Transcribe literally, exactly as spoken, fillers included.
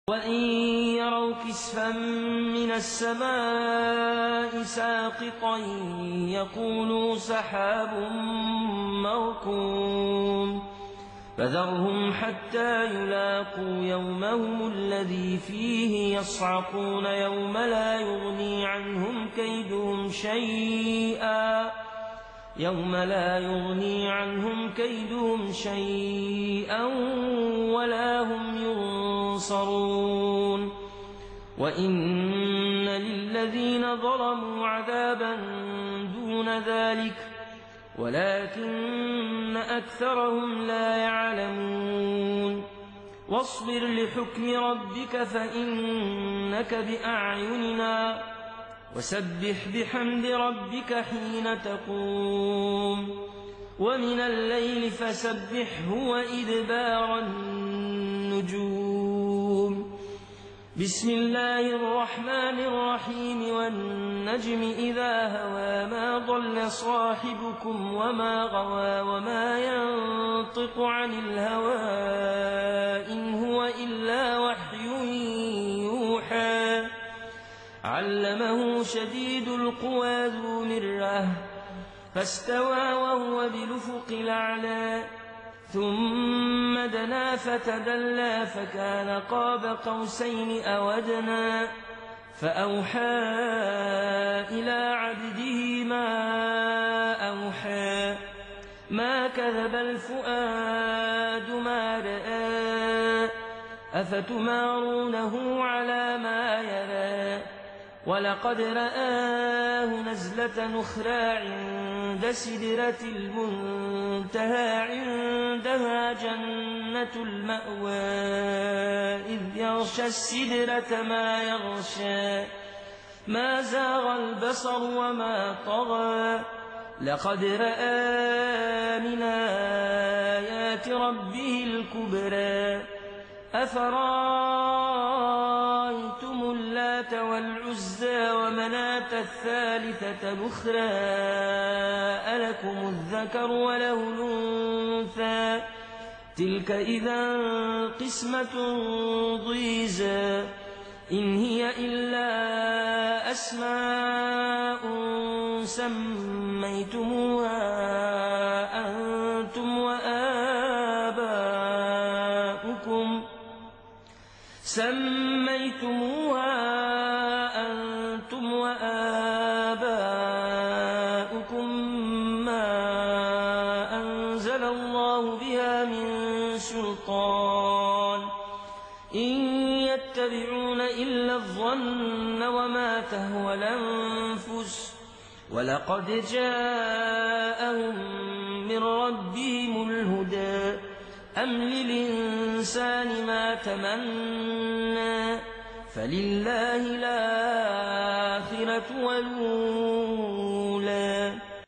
وَإِن يَرَوْا كِسْفًا مِّنَ السَّمَاءِ سَاقِطًا يَقُولُوا سَحَابٌ مَّرْكُومٌ فَذَرْهُمْ حَتَّىٰ يُلَاقُوا يَوْمَهُمُ الَّذِي فِيهِ يَصْعَقُونَ يَوْمَ لَا يُغْنِي عَنْهُمْ كَيْدُهُمْ شَيْئًا يَوْمَ لَا يُغْنِي عَنْهُمْ كَيْدُهُمْ شَيْئًا وَلَا هُمْ يُنصَرُونَ وَإِنَّ لِلَّذِينَ ظَلَمُوا عَذَابًا دُونَ ذَلِكَ وَلَكِنَّ أَكْثَرَهُمْ لَا يَعْلَمُونَ وَاصْبِرْ لِحُكْمِ رَبِّكَ فَإِنَّكَ بِأَعْيُنِنَا وَسَبِّحْ بِحَمْدِ رَبِّكَ حِينَ تَقُومُ وَمِنَ اللَّيْلِ فَسَبِّحْهُ وَإِدْبَارَ النُّجُومِ بسم الله الرحمن الرحيم وَالنَّجْمِ إِذَا هَوَىٰ مَا ضَلَّ صَاحِبُكُمْ وَمَا غَوَىٰ وَمَا يَنطِقُ عَنِ الْهَوَىٰ إِنْ هُوَ إِلَّا وَحْيٌ يُوحَىٰ عَلَّمَهُ شَدِيدُ الْقُوَىٰ ذُو مِرَّةٍ فَاسْتَوَىٰ وَهُوَ بِالْأُفُقِ الْأَعْلَىٰ ثُمَّ دَنَا فَتَدَلَّىٰ فَكَانَ قَابَ قَوْسَيْنِ أَوْ أَدْنَىٰ فَأَوْحَىٰ إِلَىٰ عَبْدِهِ مَا أَوْحَىٰ مَا كَذَبَ الْفُؤَادُ مَا رَأَىٰ أَفَتُمَارُونَهُ عَلَىٰ مَا يَرَىٰ وَلَقَدْ رَآهُ نَزْلَةً أُخْرَىٰ عِندَ سِدْرَةِ الْمُنتَهَىٰ عِندَهَا جَنَّةُ الْمَأْوَىٰ إِذْ يَغْشَى السِّدْرَةَ مَا يَغْشَىٰ مَا زَاغَ الْبَصَرُ وَمَا طَغَىٰ لَقَدْ رَأَىٰ مِنْ آيَاتِ رَبِّهِ الْكُبْرَىٰ أَفَرَأَيْتُمُ اللَّاتَ وَالْعُزَّىٰ وَمَنَاةَ الثَّالِثَةَ الْأُخْرَىٰ أَلَكُمُ الذَّكَرُ وَلَهُ الْأُنثَىٰ تِلْكَ إِذًا قِسْمَةٌ ضِيزَىٰ إِنْ هِيَ إِلَّا أَسْمَاءٌ سَمَّيْتُمُوهَا أَنتُمْ وَآبَاؤُكُمْ سَمَّيْتُمُوهَا أَنتُمْ وَآبَاؤُكُم مَّا أَنزَلَ اللَّهُ بِهَا مِن سُلْطَانٍ إِن يَتَّبِعُونَ إِلَّا الظَّنَّ وَمَا تَهْوَى الْأَنفُسُ وَلَقَدْ جَاءَهُم مِّن رَّبِّهِمُ الْهُدَىٰ أَمْ لِلْإِنسَانِ مَا تَمَنَّىٰ فَلِلَّهِ الْآخِرَةُ وَالْأُولَىٰ